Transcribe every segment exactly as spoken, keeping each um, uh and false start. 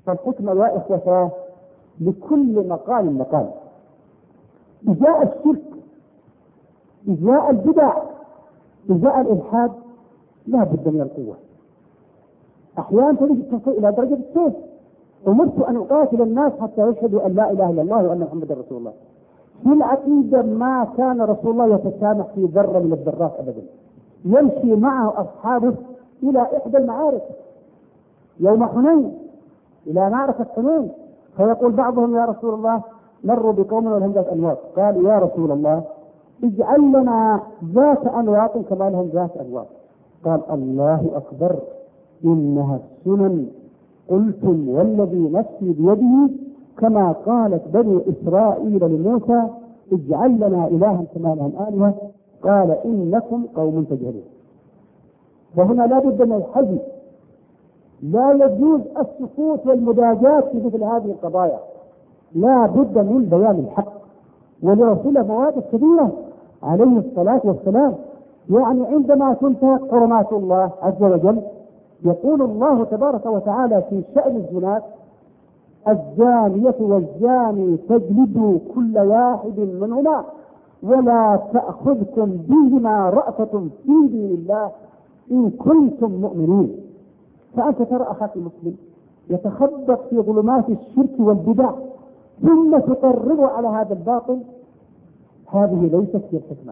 فالحكمة يا إخوة لكل مقام مقام. إزاء الشرك، إزاء البدع، إزاء الإلحاد لا بد من القوة. أحيانا تريد تصل إلى درجة السيف. أمرت أن أقاتل الناس حتى يشهدوا أن لا إله إلا الله وأن محمدا رسول الله. في العقيدة ما كان رسول الله يتسامح في ذرة من الذرات أبدا. يمشي معه أصحابه إلى إحدى المعارك يوم حنين، إلى معركة حنين، فيقول بعضهم يا رسول الله مروا بقوم ولهم ذات أنواط، قال يا رسول الله اجعل لنا ذات أنواط كما لهم ذات أنواط. قال الله أكبر إنها السنن، قلتم والذي نفسي بيده كما قالت بني إسرائيل لموسى اجعل لنا إلها كما لهم آلهة، قال إنكم قوم تجهلون. وهنا لا بد من الحزم، لا يجوز السكوت والمداجات في مثل هذه القضايا، لا بد من بيان الحق. ولرسوله مواقف كبيرة عليه الصلاة والسلام، يعني عندما تنتهك حرمات الله عز وجل يقول الله تبارك وتعالى في شأن الزنا الزانية والزاني فاجلدوا كل واحد منهما ولا تأخذكم بهما رأفة في دين الله إن كنتم مؤمنين. فأنت ترى أخاك المسلم يتخبط في ظلمات الشرك والبدع ثم تقرر على هذا الباطل، هذه ليست هي الحكمة،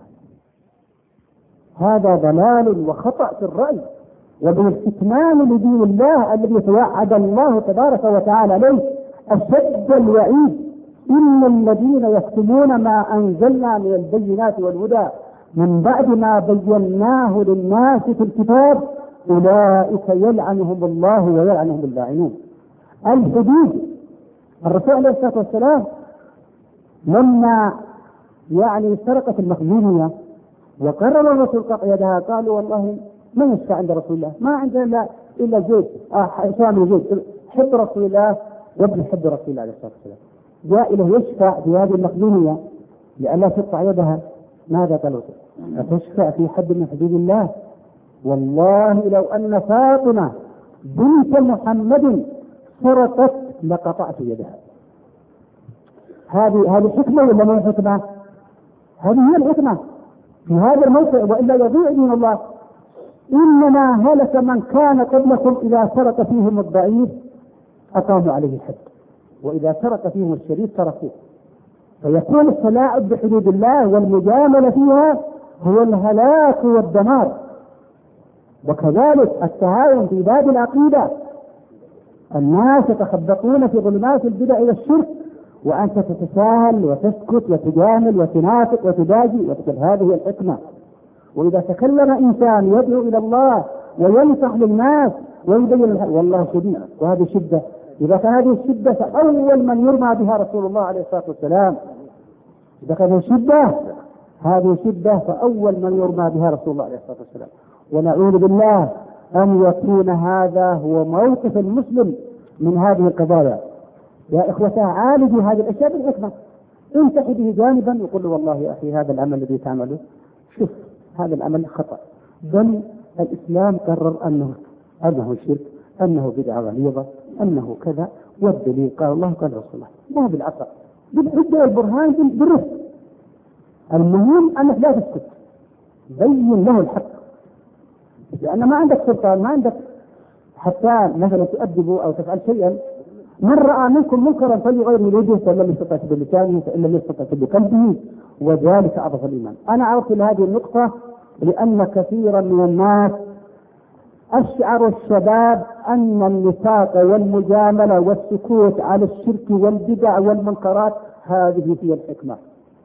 هذا ضلال وخطأ في الرأي. وبالكتمان لدين الله الذي توعد الله تبارك وتعالى عليه أشد الوعيد إن الذين يكتمون ما أنزلنا من البينات والهدى من بعد ما بيناه للناس في الكتاب أولئك يلعنهم الله ويلعنهم اللاعنون. الحدود الرسول عليه الصلاة والسلام لما يعني سرقت المخزومية وقرر الرسول قطع يدها قالوا والله ما يشفع عند رسول الله، ما عندنا إلا زيد شامل زيد حب رسول الله وابن حب رسول الله عليه الصلاة والسلام، جاء إله يشفع في هذه المخزومية لألا تقطع يدها. ماذا قالوا؟ أتشفع في حد من حدود الله؟ والله لو أن فاطمة بنت محمد سرقت لقطعت يدها. هذه هذه حكمة ولا ما حكمة؟ هذه هي الحكمة في هذا الموقع، وإلا يضيع دين الله. إنما هلك من كان قبلكم إذا سرق فيهم الضعيف أقاموا عليه الحد وإذا سرق فيهم الشريف تركوه. فيكون التلاعب بحدود الله والمجاملة فيها هو الهلاك والدمار. وكذلك التهاون في باب العقيدة، الناس يتخبطون في ظلمات البدع والشرك وأنت تتساهل وتسكت وتجامل وتنافق وتداجي وتقول هذه الحكمة. وإذا تكلم إنسان يدعو إلى الله وينصح للناس ويبين والله شديد، وهذه شدة. إذا كان هذه الشدة فأول من يرمى بها رسول الله عليه الصلاة والسلام. إذا كان شدة هذه شدة فأول من يرمى بها رسول الله عليه الصلاة والسلام. ونعوذ بالله أن يكون هذا هو موقف المسلم من هذه القضايا. يا إخوتاه عالجوا هذه الأشياء بالحكمة. انتحي به جانبا وقل والله يا أخي هذا العمل الذي تعمله شوف هذا العمل خطأ، بل الإسلام قرر أنه أنه شرك، أنه بدعة غليظة، أنه كذا، والدليل قال الله قال رسول الله، ما بالعصا بالحجة والبرهان بالرفق. المهم أنك لا تسكت، بين له الحق، لأن ما عندك سلطان، ما عندك حتى مثلا تؤدب أو تفعل شيئا. من رأى منكم منكرا فليغيره بيده فإن لم يستطع بلسانه فإن لم يستطع بقلبه وذلك أضعف الإيمان. أنا أعرف هذه النقطة لأن كثيرا من الناس أشعر الشباب أن النفاق والمجاملة والسكوت على الشرك والبدع والمنكرات هذه هي الحكمة،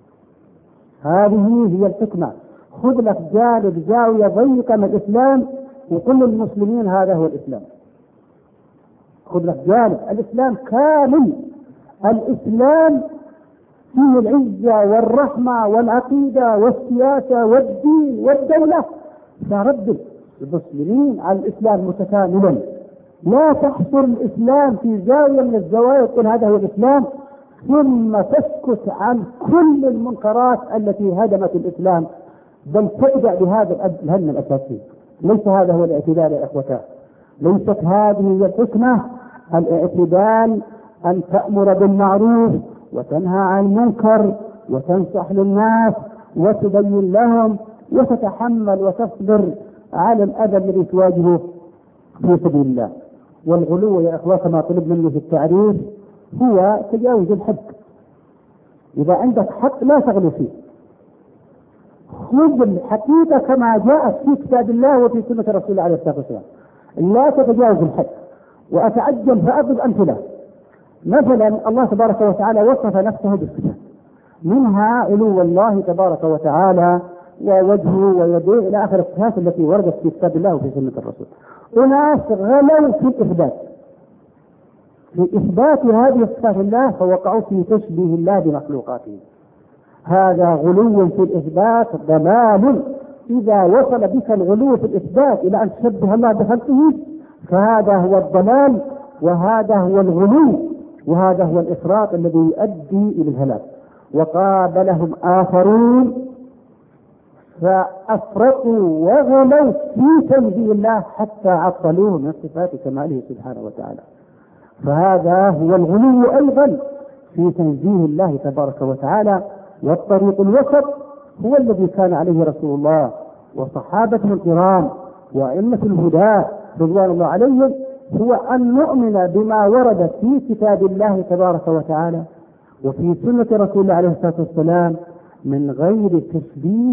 هذه هي الحكمة. خذ لك جانب زاوية ضيقة من الإسلام وكل المسلمين هذا هو الإسلام. خذ لك جانب الإسلام كامل، الإسلام فيه العزة والرحمة والعقيدة والسياسة والدين والدولة، فردد المسلمين على الإسلام متكاملا. لا تحصر الإسلام في زاوية من الزوايا وتقول هذا هو الإسلام ثم تسكت عن كل المنكرات التي هدمت الإسلام، بل تبدأ بهذا الهم الأساسي. ليس هذا هو الاعتدال يا إخوتاه، ليست هذه هي الحكمة الاعتدال أن تأمر بالمعروف وتنهى عن المنكر وتنصح للناس وتبين لهم وتتحمل وتصبر على الأذى الذي تواجهه في سبيل الله. والغلو يا إخوة كما طلب مني في التعريف هو تجاوز الحد. إذا عندك حق لا تغلو فيه، خذ الحقيقة كما جاءت في كتاب الله وفي سنة رسول الله عليه الصلاة والسلام، لا تتجاوز الحد. وأتعجب فأضرب أمثلة. مثلا الله تبارك وتعالى وصف نفسه بالصفات، منها علو الله تبارك وتعالى ووجهه ويديه إلى آخر الصفات التي وردت في كتاب الله وفي سنة الرسول. أناس غلوا في الإثبات، في إثبات هذه الصفات الله فوقعوا في تشبيه الله بمخلوقاته. هذا غلو في الإثبات ضلال. إذا وصل بك الغلو في الإثبات إلى أن تشبه الله بخلقه فهذا هو الضلال، وهذا هو الغلو، وهذا هو الإفراط الذي يؤدي إلى الهلاك. وقابلهم آخرون فأفرطوا وغلوا في تنزيه الله حتى عطلوه من صفات كماله سبحانه وتعالى. فهذا هو الغلو أيضا في تنزيه الله تبارك وتعالى. والطريق الوسط هو الذي كان عليه رسول الله وصحابته الكرام وأئمة الهدى رضوان الله عليهم، هو أن نؤمن بما ورد في كتاب الله تبارك وتعالى وفي سنة رسول الله عليه الصلاة والسلام من غير تشبيه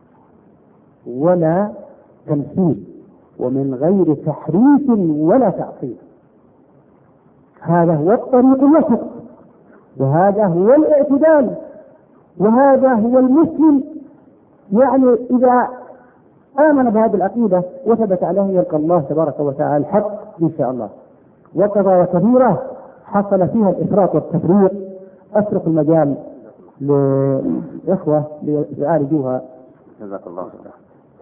ولا تمثيل ومن غير تحريف ولا تعطيل. هذا هو الطريق الوسط، وهذا هو الاعتدال، وهذا هو المسلم. يعني إذا آمن بهذه العقيدة وثبت عليه يلقى الله تبارك وتعالى الحق إن شاء الله. وقضايا كبيرة حصل فيها الإفراط والتفريط. أترك المجال لإخوة ليعالجوها. جزاك الله خيرا.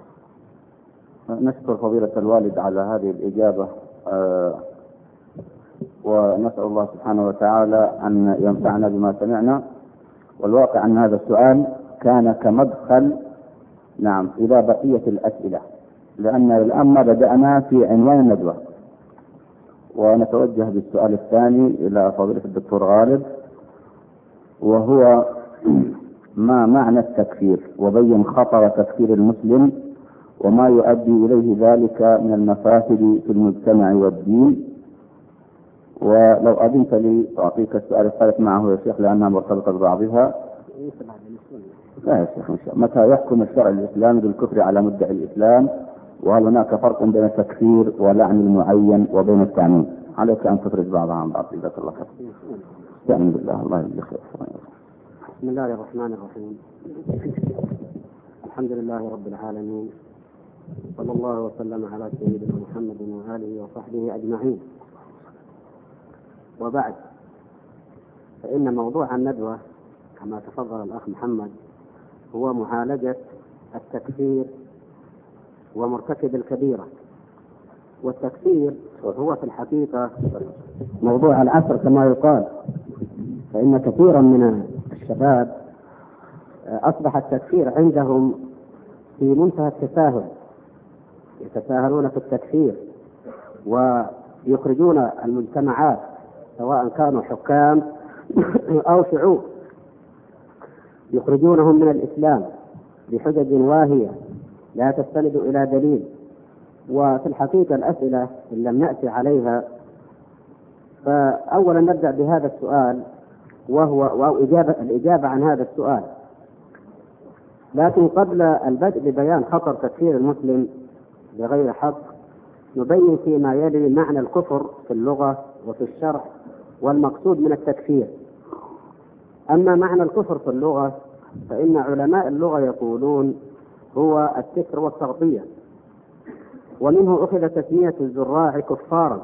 نشكر فضيلة الوالد على هذه الإجابة، آه ونسأل الله سبحانه وتعالى أن ينفعنا بما سمعنا. والواقع أن هذا السؤال كان كمدخل نعم إلى بقية الأسئلة، لأن الآن ما بدأنا في عنوان الندوة، ونتوجه بالسؤال الثاني إلى فضيلة الدكتور غالب، وهو ما معنى التكفير، وبين خطر تكفير المسلم وما يؤدي إليه ذلك من المفاسد في المجتمع والدين. ولو أذنت لي أعطيك السؤال الثالث معه يا شيخ لأنها مرتبطة ببعضها. لا يا شيخ إن شاء الله. متى يحكم الشرع الإسلامي بالكفر على مدعي الإسلام؟ وهل هناك فرق بين التكفير ولعن المعين وبين التعميم؟ عليك أن تفرد بعضها عن بعض. جزاك الله خير. استعن بالله. الله يجزيك خير. بسم الله الرحمن الرحيم. الحمد لله رب العالمين، صلى الله وسلم على سيدنا محمد وآله وصحبه أجمعين. وبعد، فإن موضوع الندوة كما تفضل الأخ محمد هو معالجة التكفير ومرتكب الكبيرة. والتكفير هو في الحقيقة موضوع العصر كما يقال، فإن كثيرا من الشباب أصبح التكفير عندهم في منتهى التساهل، يتساهلون في التكفير ويخرجون المجتمعات سواء كانوا حكام أو شعوب، يخرجونهم من الإسلام بحجج واهية لا تستند إلى دليل. وفي الحقيقة الأسئلة إن لم نأتي عليها، فأولا نبدأ بهذا السؤال وهو أو إجابة الإجابة عن هذا السؤال. لكن قبل البدء ببيان خطر تكفير المسلم بغير حق نبين فيما يلي معنى الكفر في اللغة وفي الشرع والمقصود من التكفير. أما معنى الكفر في اللغة فإن علماء اللغة يقولون هو الستر والتغطية، ومنه أخذ تسمية الزراع كفارا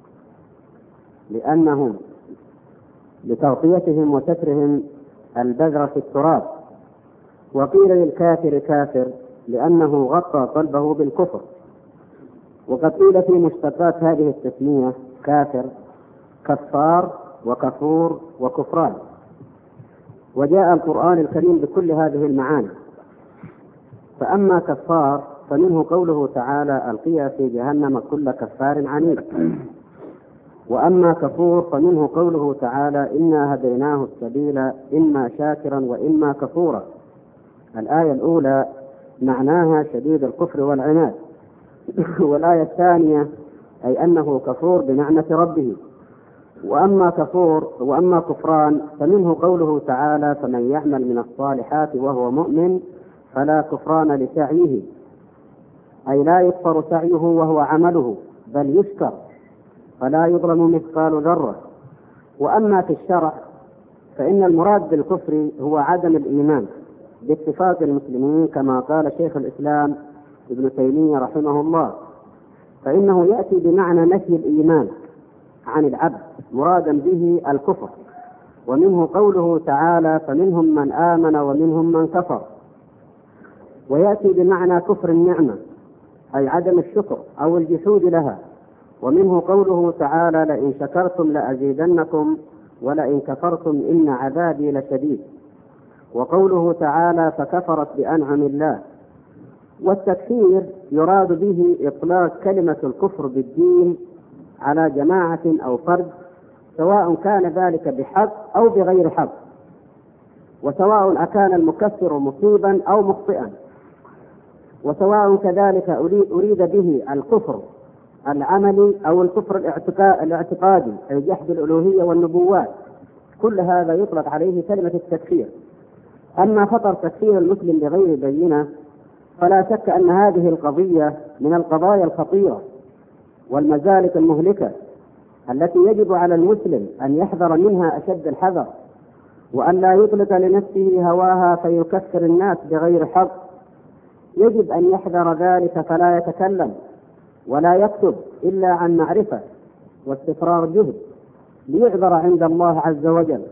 لأنهم لتغطيتهم وسترهم البذر في التراب. وقيل للكافر كافر لأنه غطى قلبه بالكفر. وقد قيل في مشتقات هذه التسمية كافر كفار وكفور وكفران. وجاء القرآن الكريم بكل هذه المعاني. فأما كفار فمنه قوله تعالى: ألقيا في جهنم كل كفار عنيد. وأما كفور فمنه قوله تعالى إنا هديناه السبيل إما شاكرا وإما كفورا. الآية الأولى معناها شديد الكفر والعناد، والآية الثانية أي أنه كفور بنعمة ربه. وأما كفور وأما كفران فمنه قوله تعالى فمن يعمل من الصالحات وهو مؤمن فلا كفران لسعيه، أي لا يكفر سعيه وهو عمله بل يشكر فلا يظلم مثقال ذرة. وأما في الشرع فإن المراد بالكفر هو عدم الإيمان باتفاق المسلمين كما قال شيخ الإسلام ابن تيمية رحمه الله، فإنه يأتي بمعنى نفي الإيمان عن العبد مرادا به الكفر. ومنه قوله تعالى فمنهم من آمن ومنهم من كفر، ويأتي بمعنى كفر النعمة أي عدم الشكر أو الجحود لها. ومنه قوله تعالى لئن شكرتم لأزيدنكم ولئن كفرتم إن عذابي لشديد. وقوله تعالى فكفرت بأنعم الله. والتكفير يراد به إطلاق كلمة الكفر بالدين على جماعة أو فرد، سواء كان ذلك بحق أو بغير حق، وسواء أكان المكفر مصيبا أو مخطئا، وسواء كذلك أريد به الكفر العملي أو الكفر الاعتقادي أي جحد الألوهية والنبوات، كل هذا يطلق عليه كلمة التكفير. أما خطر تكفير المسلم بغير بينة فلا شك أن هذه القضية من القضايا الخطيرة والمزالق المهلكة التي يجب على المسلم أن يحذر منها أشد الحذر، وأن لا يطلق لنفسه هواها فيكفر الناس بغير حق. يجب أن يحذر ذلك فلا يتكلم ولا يكتب إلا عن معرفة واستفراغ جهد ليعذر عند الله عز وجل.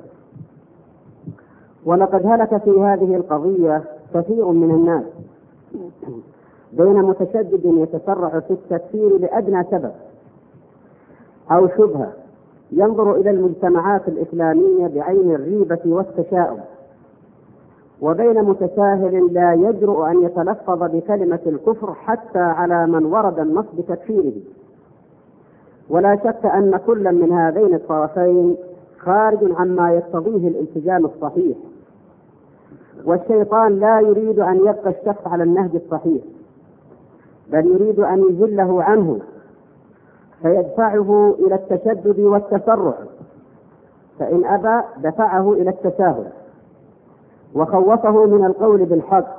ولقد هلك في هذه القضية كثير من الناس بين متشدد يتسرع في التكفير لأدنى سبب أو شبهة ينظر إلى المجتمعات الإسلامية بعين الريبة والتشاؤم، وبين متساهل لا يجرؤ أن يتلفظ بكلمة الكفر حتى على من ورد النص بتكفيره. ولا شك أن كل من هذين الطرفين خارج عما يقتضيه الالتزام الصحيح، والشيطان لا يريد أن يبقى الشخص على النهج الصحيح، بل يريد أن يزله عنه فيدفعه إلى التشدد والتسرع، فإن أبى دفعه إلى التساهل وخوفه من القول بالحق.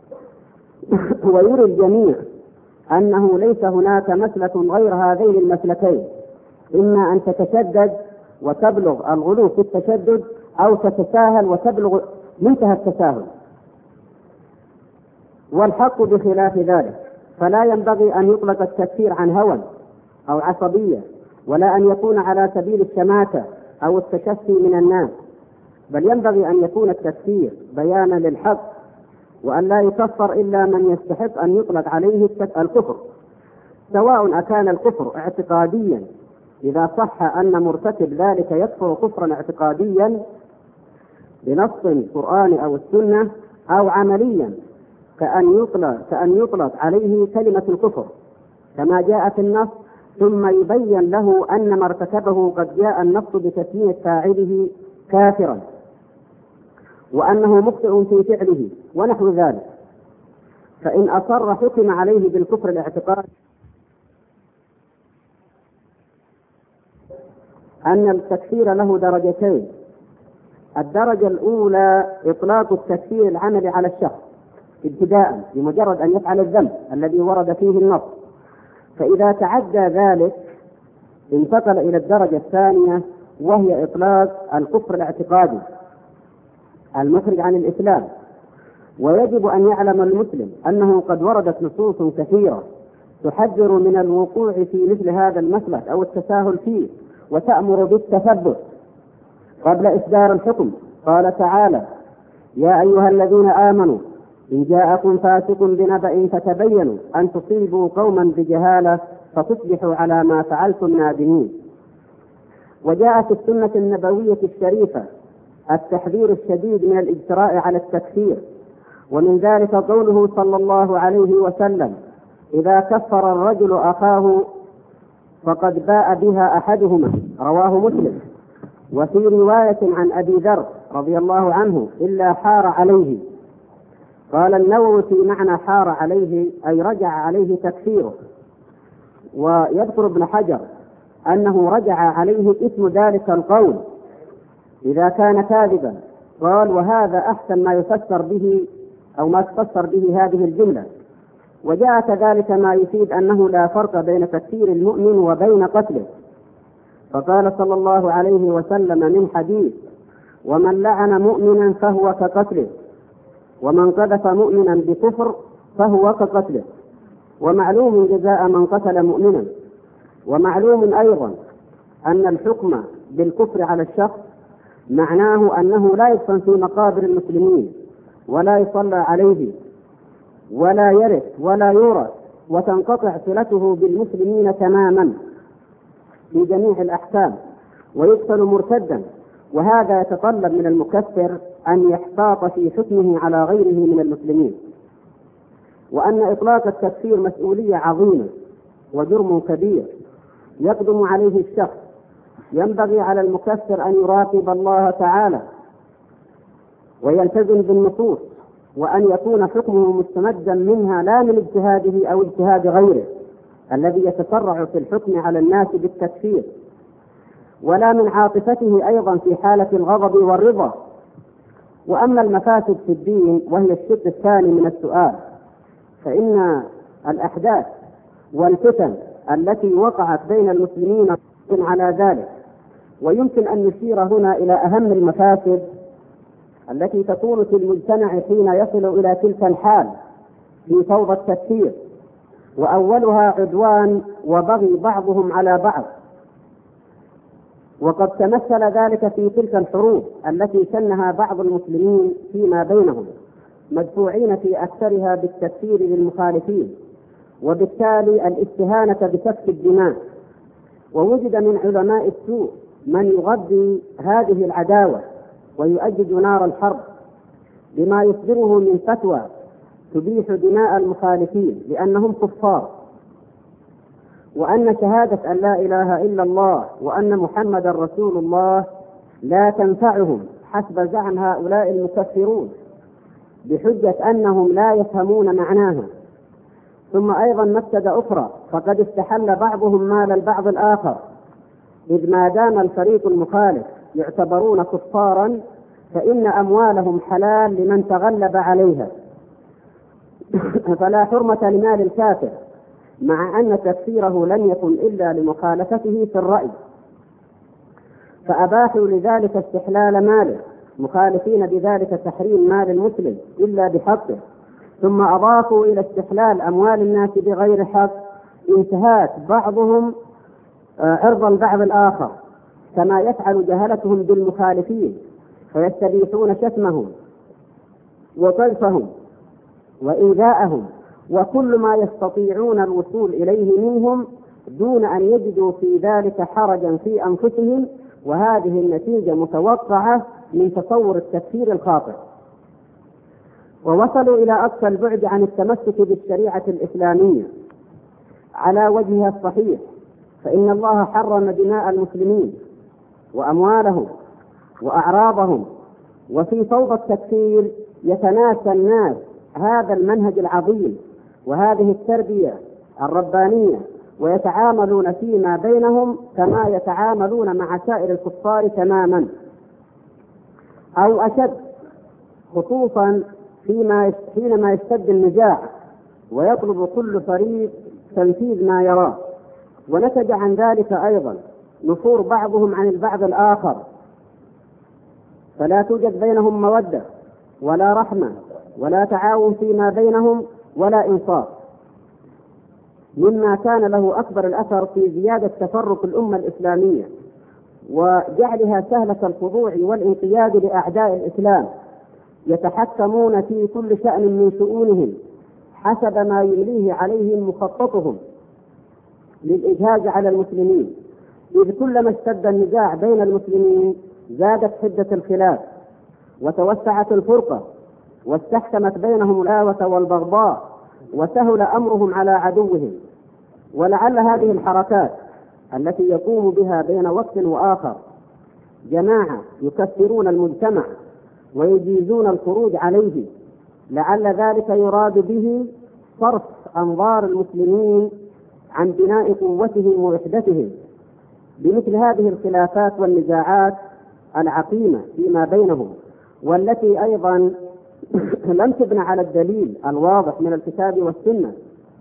ويرى الجميع أنه ليس هناك مسلك غير هذين المسلكين، إما أن تتشدد وتبلغ الغلو في التشدد أو تتساهل وتبلغ منتهى التساهل، والحق بخلاف ذلك. فلا ينبغي أن يطلق التكفير عن هوى أو عصبية، ولا أن يكون على سبيل الشماتة أو التشفي من الناس، بل ينبغي أن يكون التكفير بيانا للحق، وأن لا يكفر إلا من يستحق أن يطلق عليه الكفر، سواء أكان الكفر اعتقاديا إذا صح أن مرتكب ذلك يكفر كفرا اعتقاديا بنص القرآن أو السنة، أو عمليا كأن يطلق, كأن يطلق عليه كلمة الكفر كما جاء في النص، ثم يبين له أن ما ارتكبه قد جاء النص بتسمية فاعله كافرا وأنه مخطئ في فعله ونحو ذلك. فإن أصر حكم عليه بالكفر الاعتقادي أن التكفير له درجتين. الدرجة الأولى إطلاق التكفير العملي على الشخص ابتداء بمجرد أن يفعل الذنب الذي ورد فيه النص، فإذا تعدى ذلك انتقل إلى الدرجة الثانية، وهي إطلاق الكفر الاعتقادي المخرج عن الإسلام. ويجب أن يعلم المسلم أنه قد وردت نصوص كثيرة تحذر من الوقوع في مثل هذا المسلك أو التساهل فيه، وتأمر بالتثبت قبل إصدار الحكم. قال تعالى يا أيها الذين آمنوا إن جاءكم فاسق بنبأ فتبينوا أن تصيبوا قوما بجهالة فتصبحوا على ما فعلتم نادمين. وجاء في السنة النبوية الشريفة التحذير الشديد من الاجتراء على التكفير، ومن ذلك قوله صلى الله عليه وسلم إذا كفر الرجل أخاه فقد باء بها أحدهما، رواه مسلم. وفي رواية عن أبي ذر رضي الله عنه: إلا حار عليه. قال النووي في معنى حار عليه أي رجع عليه تكفيره. ويذكر ابن حجر أنه رجع عليه اسم ذلك القول إذا كان كاذبا. قال: وهذا أحسن ما يفسر به أو ما تفسر به هذه الجملة. وجاء كذلك ما يفيد أنه لا فرق بين تكفير المؤمن وبين قتله، فقال صلى الله عليه وسلم من حديث: ومن لعن مؤمنا فهو كقتله، ومن قذف مؤمنا بكفر فهو كقتله، ومعلوم جزاء من قتل مؤمنا. ومعلوم أيضا أن الحكم بالكفر على الشخص معناه أنه لا يدفن في مقابر المسلمين ولا يصلى عليه ولا يرث ولا يورث، وتنقطع صلته بالمسلمين تماما في جميع الأحكام، ويقتل مرتدا. وهذا يتطلب من المكفر أن يحتاط في حكمه على غيره من المسلمين. وأن إطلاق التكفير مسؤولية عظيمة وجرم كبير يقدم عليه الشخص. ينبغي على المكفر أن يراقب الله تعالى ويلتزم بالنصوص، وأن يكون حكمه مستمدا منها لا من اجتهاده أو اجتهاد غيره الذي يتسرع في الحكم على الناس بالتكفير، ولا من عاطفته أيضا في حالة الغضب والرضا. وأما المفاسد في الدين وهي الشق الثاني من السؤال، فإن الأحداث والفتن التي وقعت بين المسلمين على ذلك. ويمكن أن نشير هنا إلى أهم المفاسد التي تكون في المجتمع حين يصل إلى تلك الحال في فوضى التكفير. وأولها عدوان وبغي بعضهم على بعض، وقد تمثل ذلك في تلك الحروب التي شنها بعض المسلمين فيما بينهم، مدفوعين في أكثرها بالتكفير للمخالفين، وبالتالي الاستهانة بسفك الدماء. ووجد من علماء السوء من يغذي هذه العداوة ويؤجج نار الحرب بما يصدره من فتوى تبيح دماء المخالفين لأنهم كفار، وأن شهادة أن لا إله إلا الله وأن محمد رسول الله لا تنفعهم حسب زعم هؤلاء المكفرون، بحجة أنهم لا يفهمون معناها. ثم أيضا مفسدة أخرى، فقد استحل بعضهم مال البعض الآخر، إذ ما دام الفريق المخالف يعتبرون كفارا فإن أموالهم حلال لمن تغلب عليها، فلا حرمة لمال الكافر، مع أن تكفيره لم يكن إلا لمخالفته في الرأي، فأباحوا لذلك استحلال ماله، مخالفين بذلك تحريم مال المسلم إلا بحقه. ثم أضافوا إلى استحلال أموال الناس بغير حق انتهاك بعضهم عرض البعض الآخر، كما يفعل جهلتهم بالمخالفين، فيستبيحون شتمهم وقذفهم وإيذاءهم وكل ما يستطيعون الوصول إليه منهم دون أن يجدوا في ذلك حرجا في أنفسهم. وهذه النتيجة متوقعة من تصور التكفير الخاطئ. ووصلوا إلى أقصى البعد عن التمسك بالشريعة الإسلامية على وجهها الصحيح، فإن الله حرم دماء المسلمين وأموالهم وأعراضهم. وفي فوضى التكفير يتناسى الناس هذا المنهج العظيم وهذه التربية الربانية، ويتعاملون فيما بينهم كما يتعاملون مع سائر الكفار تماما أو أشد، خصوصا فيما حينما يشتد النزاع ويطلب كل فريق تنفيذ ما يراه. ونتج عن ذلك أيضا نفور بعضهم عن البعض الآخر، فلا توجد بينهم مودة ولا رحمة ولا تعاون فيما بينهم ولا إنصاف، مما كان له أكبر الأثر في زيادة تفرق الأمة الإسلامية وجعلها سهلة الخضوع والانقياد لأعداء الإسلام، يتحكمون في كل شأن من شؤونهم حسب ما يمليه عليهم مخططهم للإجهاز على المسلمين. إذ كلما اشتد النزاع بين المسلمين زادت حدة الخلاف وتوسعت الفرقة واستحكمت بينهم العداوة والبغضاء وسهل أمرهم على عدوهم. ولعل هذه الحركات التي يقوم بها بين وقت وآخر جماعة يكثرون المجتمع ويجيزون الخروج عليه، لعل ذلك يراد به صرف أنظار المسلمين عن بناء قوتهم ووحدتهم بمثل هذه الخلافات والنزاعات العقيمة فيما بينهم، والتي أيضا لم تبنى على الدليل الواضح من الكتاب والسنة،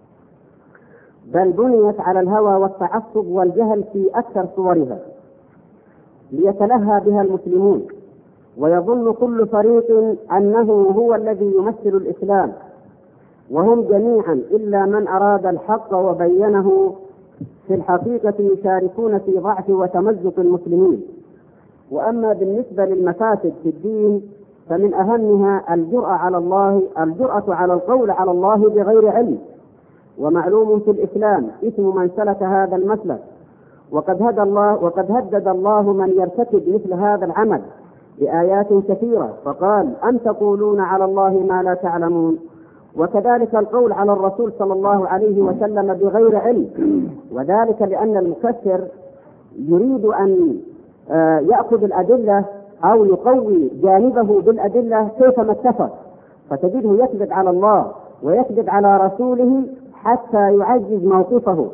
بل بنيت على الهوى والتعصب والجهل في أكثر صورها ليتلهى بها المسلمون، ويظن كل فريق أنه هو الذي يمثل الإسلام، وهم جميعا إلا من أراد الحق وبينه في الحقيقة يشاركون في ضعف وتمزق المسلمين. وأما بالنسبة للمفاسد في الدين فمن أهمها الجرأة على الله الجرأة على القول على الله بغير علم، ومعلوم في الإسلام اسم من سلك هذا المسلك، وقد هدى الله وقد هدد الله من يرتكب مثل هذا العمل بآيات كثيرة، فقال أم تقولون على الله ما لا تعلمون. وكذلك القول على الرسول صلى الله عليه وسلم بغير علم، وذلك لأن المكفر يريد أن يأخذ الأدلة أو يقوي جانبه بالأدلة كيفما اتفق، فتجده يكذب على الله ويكذب على رسوله حتى يعزز موقفه.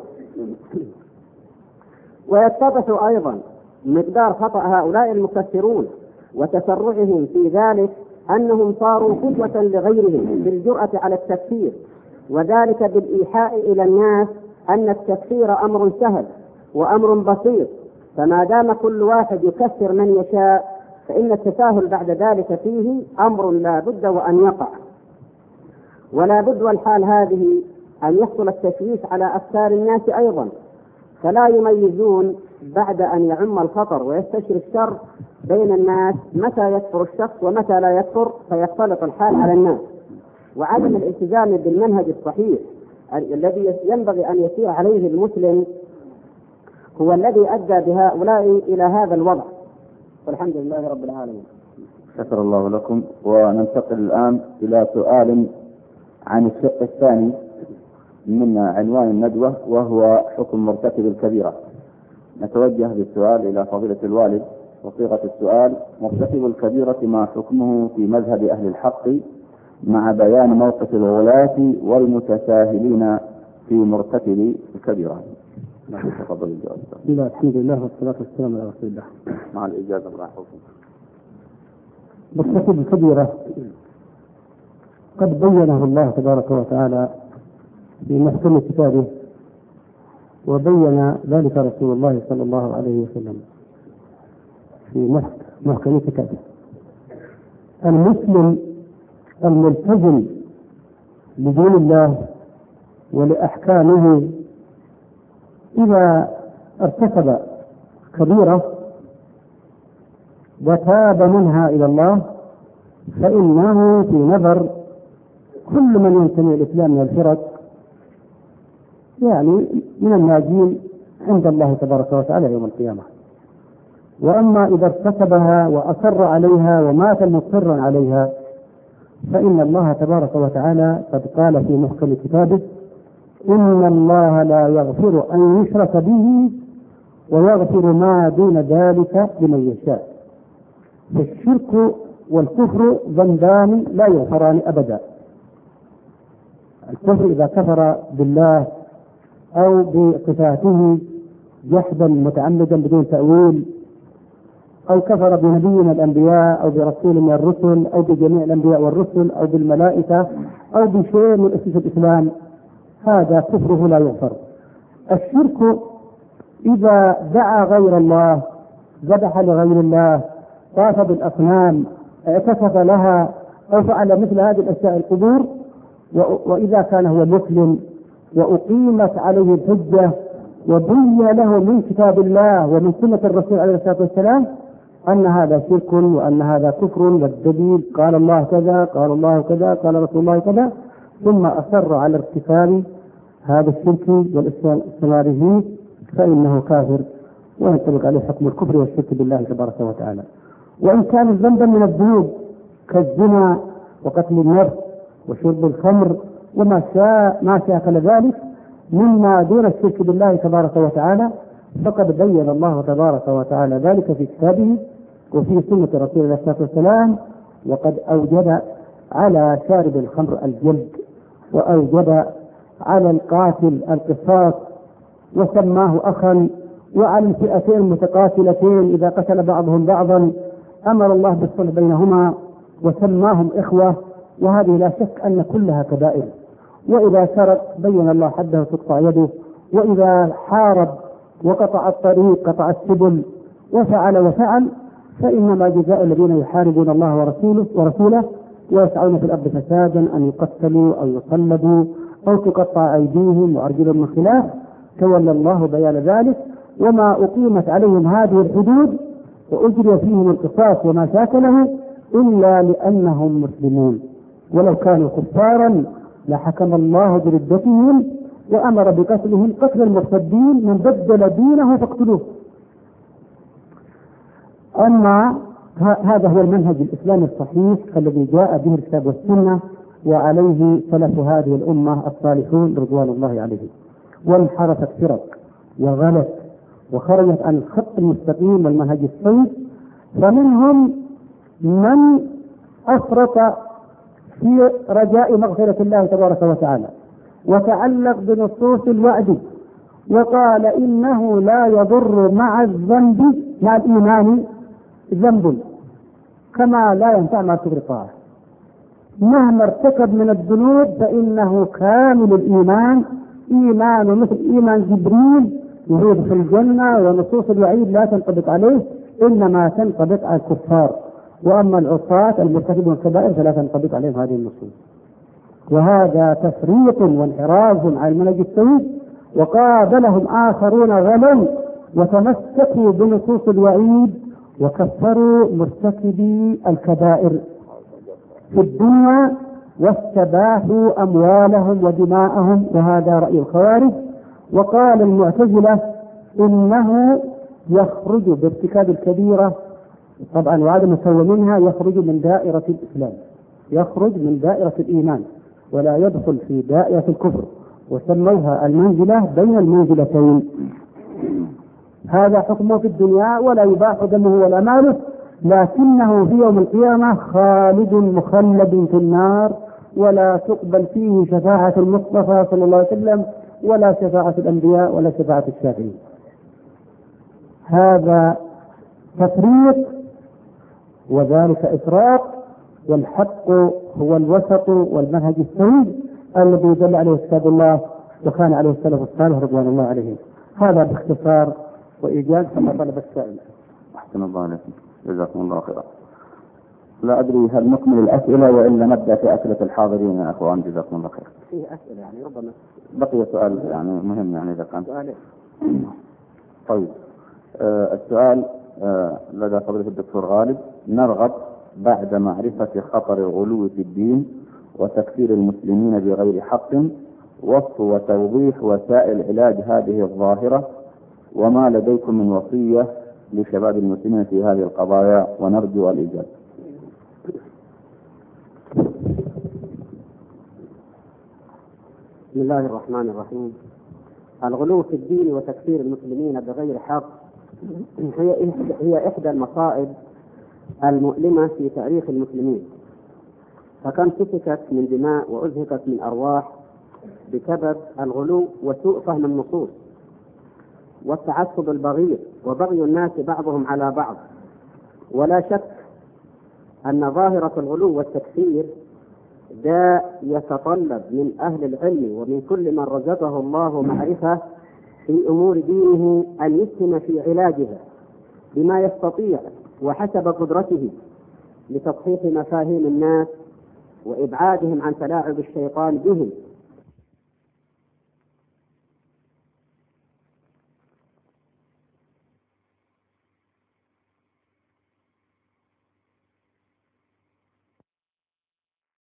ويتضح أيضا مقدار خطأ هؤلاء المكفرون وتسرعهم في ذلك أنهم صاروا قدوة لغيرهم بالجرأة على التكفير، وذلك بالإيحاء إلى الناس أن التكفير أمر سهل وأمر بسيط، فما دام كل واحد يكفر من يشاء فإن التساهل بعد ذلك فيه أمر لا بد وأن يقع. ولا بد والحال هذه أن يحصل التشويش على أفكار الناس أيضا، فلا يميزون بعد أن يعم الخطر ويستشري الشر بين الناس متى يكفر الشخص ومتى لا يكفر، فيختلط الحال على الناس. وعدم الالتزام بالمنهج الصحيح الذي ينبغي أن يسير عليه المسلم هو الذي أدى بهؤلاء إلى هذا الوضع. والحمد لله رب العالمين. شكر الله لكم. وننتقل الآن إلى سؤال عن الشق الثاني من عنوان الندوة، وهو حكم مرتكب الكبيرة. نتوجه بالسؤال إلى فضيلة الوالد، وصيغة السؤال: مرتكب الكبيرة ما حكمه في مذهب أهل الحق، مع بيان موقف الغلاة والمتساهلين في مرتكب الكبيرة. تفضل الجواب. بسم الله، الحمد لله والصلاة والسلام على رسول الله. مع الإجازة الله يحفظكم. مرتكب الكبيرة قد بينه الله تبارك وتعالى في محكم كتابه، وبين ذلك رسول الله صلى الله عليه وسلم في محكم كتابه. المسلم الملتزم بدين الله ولأحكامه إذا ارتكب كبيرة وتاب منها إلى الله فإنه في نظر كل من ينتمي الإسلام من الفرق يعني من الناجين عند الله تبارك وتعالى يوم القيامة. وأما إذا ارتكبها وأصر عليها ومات مصرا عليها فإن الله تبارك وتعالى قد قال في محكم كتابه: إن الله لا يغفر أن يشرك به ويغفر ما دون ذلك لمن يشاء. فالشرك والكفر ذنبان لا يغفران أبدا. الكفر إذا كفر بالله أو بصفاته جحدا متعمدا بدون تأويل، أو كفر بنبي من الأنبياء أو برسول من الرسل أو بجميع الأنبياء والرسل أو بالملائكة أو بشيء من أسس الإسلام، هذا كفره لا يغفر. الشرك إذا دعا غير الله، ذبح لغير الله، طاف بالأصنام، اعتكف لها، أو فعل مثل هذه الأشياء القبور، وإذا كان هو مسلم وأقيمت عليه الحجة وبين له من كتاب الله ومن سنة الرسول عليه الصلاة والسلام أن هذا شرك وأن هذا كفر، والدليل قال الله كذا، قال الله كذا، قال رسول الله كذا، ثم أصر على ارتكاب هذا الشرك والاستمرار فيه، فإنه كافر وينطبق عليه حكم الكفر والشرك بالله تبارك وتعالى. وإن كان ذنبا من الذنوب كالزنا وقتل النفس وشرب الخمر وما شاء ما شاكل ذلك مما دون الشرك بالله تبارك وتعالى، فقد بين الله تبارك وتعالى ذلك في كتابه وفي سنة رسول الله صلى الله عليه وسلم، وقد أوجب على شارب الخمر الجلد، وأوجب على القاتل القصاص، وسماه أخا، وعلى الفئتين المتقاتلتين إذا قتل بعضهم بعضا أمر الله بالصلح بينهما وسماهم إخوة، وهذه لا شك أن كلها كبائر. وإذا سرق بين الله حده تقطع يده، وإذا حارب وقطع الطريق قطع السبل وفعل وفعل، فإنما جزاء الذين يحاربون الله ورسوله ورسوله ويسعون في الأرض فسادا أن يقتلوا أو يصلبوا أو تقطع أيديهم وأرجلهم من خلاف. تولى الله بيان ذلك، وما أقيمت عليهم هذه الحدود وأجري فيهم القصاص وما شاكله إلا لأنهم مسلمون، ولو كانوا كفارا لحكم الله بردتهم وأمر بقتلهم قتل المرتدين، من بدل دينه فاقتلوه. أما هذا هو المنهج الإسلامي الصحيح الذي جاء به الكتاب والسنة، وعليه سلف هذه الأمة الصالحون رضوان الله عليهم. وانحرفت فرق وغلت وخرجت عن الخط المستقيم والمنهج السوي، فمنهم من أفرط في رجاء مغفرة الله تبارك وتعالى وتعلق بنصوص الوعد، وقال إنه لا يضر مع الذنب مع الإيمان ذنب كما لا ينفع مع كفر الطاعة. مهما ارتكب من الذنوب فإنه كامل الإيمان، إيمان مثل إيمان جبريل يريد في الجنة، ونصوص الوعيد لا تنطبق عليه إنما تنطبق على الكفار، وأما العصاة المرتكبون الكبائر فلا تنطبق عليهم هذه النصوص. وهذا تفريط وانحراف عن المنهج السوي. وقابلهم آخرون غلوا وتمسكوا بنصوص الوعيد وكفروا مرتكبي الكبائر في الدنيا واستباحوا أموالهم ودماءهم، وهذا رأي الخوارج. وقال المعتزلة إنه يخرج بارتكاب الكبيرة طبعا وعدم التوبة منها يخرج من دائرة الإسلام، يخرج من دائرة الإيمان ولا يدخل في دائرة الكفر، وسموها المنزلة بين المنزلتين. هذا حكمه في الدنيا ولا يباح دمه ولا ماله، لكنه في يوم القيامة خالد مخلد في النار، ولا تقبل فيه شفاعة المصطفى صلى الله عليه وسلم ولا شفاعة الأنبياء ولا شفاعة الشافعين. هذا تفريط وذلك إفراط، والحق هو الوسط والمنهج السوي الذي دل عليه كتاب الله وكان عليه السلف الصالح رضوان الله عليهم. هذا باختصار وإيجاز كما طلب السائل. أحسن الله عليكم، جزاكم الله خيرا. لا أدري هل نكمل الأسئلة وإلا نبدأ في أسئلة الحاضرين يا أخوان؟ جزاكم الله خير. فيه أسئلة يعني ربما بقي سؤال يعني مهم يعني إذا كان سؤال. طيب آه السؤال آه لدى فضيلة الدكتور غالب: نرغب بعد معرفة خطر الغلو في الدين وتكفير المسلمين بغير حق وصف وتوضيح وسائل علاج هذه الظاهرة، وما لديكم من وصية لشباب المسلمين في هذه القضايا، ونرجو الإجابة. بسم الله الرحمن الرحيم. الغلو في الدين وتكفير المسلمين بغير حق هي هي إحدى المصائب المؤلمة في تاريخ المسلمين، فكم سفكت من دماء وأزهقت من أرواح بسبب الغلو وسوء فهم النصوص والتعصب البغيض وبغي الناس بعضهم على بعض. ولا شك أن ظاهرة الغلو والتكفير داء يتطلب من أهل العلم ومن كل من رزقه الله معرفة في أمور دينه أن يسهم في علاجها بما يستطيع وحسب قدرته لتصحيح مفاهيم الناس وإبعادهم عن تلاعب الشيطان بهم